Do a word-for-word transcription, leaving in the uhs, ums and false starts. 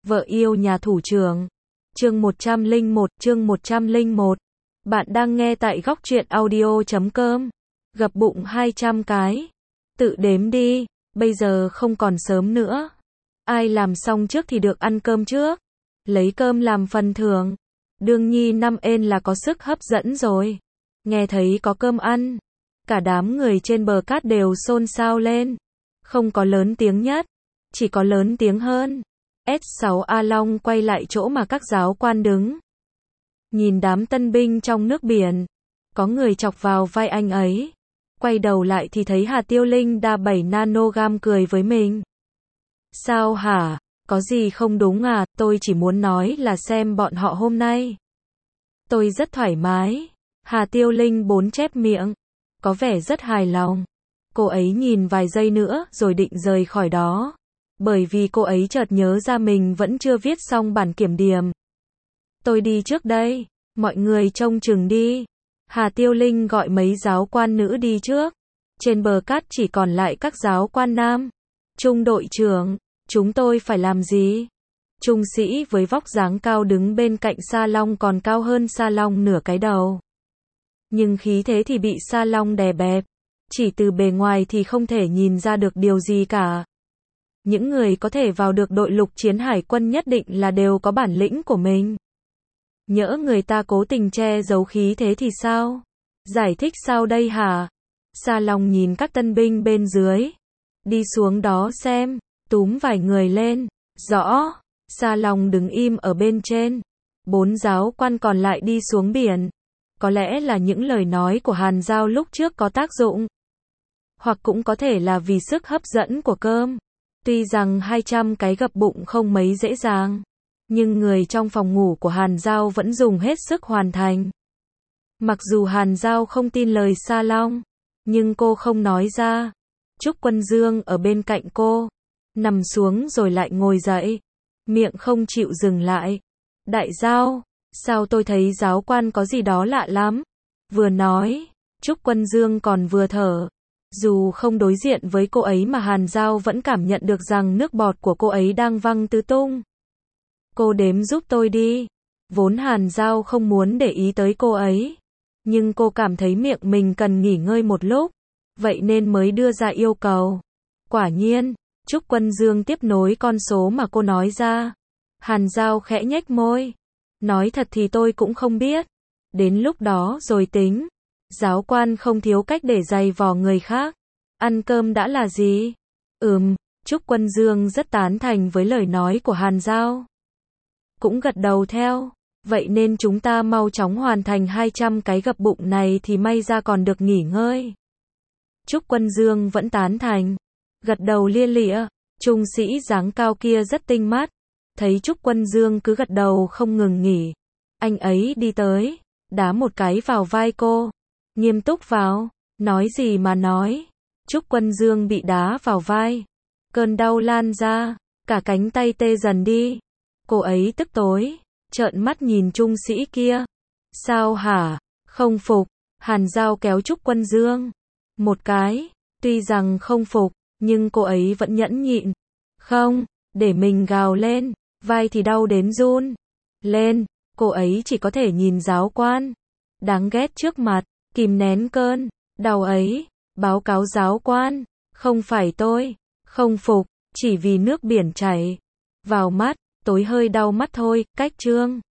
Vợ yêu nhà thủ trưởng. Chương một trăm lẻ một, chương một trăm lẻ một. Bạn đang nghe tại góc truyện audio chấm com. Gập bụng hai trăm cái. Tự đếm đi, bây giờ không còn sớm nữa. Ai làm xong trước thì được ăn cơm trước. Lấy cơm làm phần thưởng. Đương nhi năm ên là có sức hấp dẫn rồi. Nghe thấy có cơm ăn, cả đám người trên bờ cát đều xôn xao lên. Không có lớn tiếng nhất, chỉ có lớn tiếng hơn. S sáu A Long quay lại chỗ mà các giáo quan đứng. Nhìn đám tân binh trong nước biển. Có người chọc vào vai anh ấy. Quay đầu lại thì thấy Hà Tiêu Linh đa bảy nanogam cười với mình. Sao hả? Có gì không đúng à? Tôi chỉ muốn nói là xem bọn họ hôm nay. Tôi rất thoải mái. Hà Tiêu Linh bốn chép miệng. Có vẻ rất hài lòng. Cô ấy nhìn vài giây nữa rồi định rời khỏi đó. Bởi vì cô ấy chợt nhớ ra mình vẫn chưa viết xong bản kiểm điểm. Tôi đi trước đây. Mọi người trông chừng đi. Hà Tiêu Linh gọi mấy giáo quan nữ đi trước. Trên bờ cát chỉ còn lại các giáo quan nam. Trung đội trưởng, chúng tôi phải làm gì? Trung sĩ với vóc dáng cao đứng bên cạnh Sa Long còn cao hơn Sa Long nửa cái đầu. Nhưng khí thế thì bị Sa Long đè bẹp. Chỉ từ bề ngoài thì không thể nhìn ra được điều gì cả. Những người có thể vào được đội lục chiến hải quân nhất định là đều có bản lĩnh của mình. Nhỡ người ta cố tình che giấu khí thế thì sao? Giải thích sao đây hả? Sa Long nhìn các tân binh bên dưới. Đi xuống đó xem, túm vài người lên. Rõ. Sa Long đứng im ở bên trên. Bốn giáo quan còn lại đi xuống biển. Có lẽ là những lời nói của Hàn Giao lúc trước có tác dụng. Hoặc cũng có thể là vì sức hấp dẫn của cơm. Tuy rằng hai trăm cái gập bụng không mấy dễ dàng. Nhưng người trong phòng ngủ của Hàn Giao vẫn dùng hết sức hoàn thành. Mặc dù Hàn Giao không tin lời Sa Long. Nhưng cô không nói ra. Trúc Quân Dương ở bên cạnh cô. Nằm xuống rồi lại ngồi dậy. Miệng không chịu dừng lại. Đại Giao, sao tôi thấy giáo quan có gì đó lạ lắm? Vừa nói, Trúc Quân Dương còn vừa thở. Dù không đối diện với cô ấy mà Hàn Giao vẫn cảm nhận được rằng nước bọt của cô ấy đang văng tứ tung. Cô đếm giúp tôi đi. Vốn Hàn Giao không muốn để ý tới cô ấy. Nhưng cô cảm thấy miệng mình cần nghỉ ngơi một lúc. Vậy nên mới đưa ra yêu cầu. Quả nhiên, Trúc Quân Dương tiếp nối con số mà cô nói ra. Hàn Giao khẽ nhếch môi. Nói thật thì tôi cũng không biết. Đến lúc đó rồi tính. Giáo quan không thiếu cách để giày vò người khác. Ăn cơm đã là gì? Ừm, Trúc Quân Dương rất tán thành với lời nói của Hàn Giao. Cũng gật đầu theo. Vậy nên chúng ta mau chóng hoàn thành hai trăm cái gập bụng này thì may ra còn được nghỉ ngơi. Trúc Quân Dương vẫn tán thành. Gật đầu lia lịa. Trung sĩ dáng cao kia rất tinh mắt. Thấy Trúc Quân Dương cứ gật đầu không ngừng nghỉ. Anh ấy đi tới. Đá một cái vào vai cô. Nghiêm túc vào. Nói gì mà nói. Trúc Quân Dương bị đá vào vai. Cơn đau lan ra. Cả cánh tay tê dần đi. Cô ấy tức tối. Trợn mắt nhìn trung sĩ kia. Sao hả? Không phục. Hàn Giao kéo Trúc Quân Dương. Một cái. Tuy rằng không phục. Nhưng cô ấy vẫn nhẫn nhịn. Không. Để mình gào lên. Vai thì đau đến run. Lên. Cô ấy chỉ có thể nhìn giáo quan. Đáng ghét trước mặt. Kìm nén cơn đau ấy. Báo cáo giáo quan. Không phải tôi. Không phục. Chỉ vì nước biển chảy vào mắt. Tối hơi đau mắt thôi. Cách trương.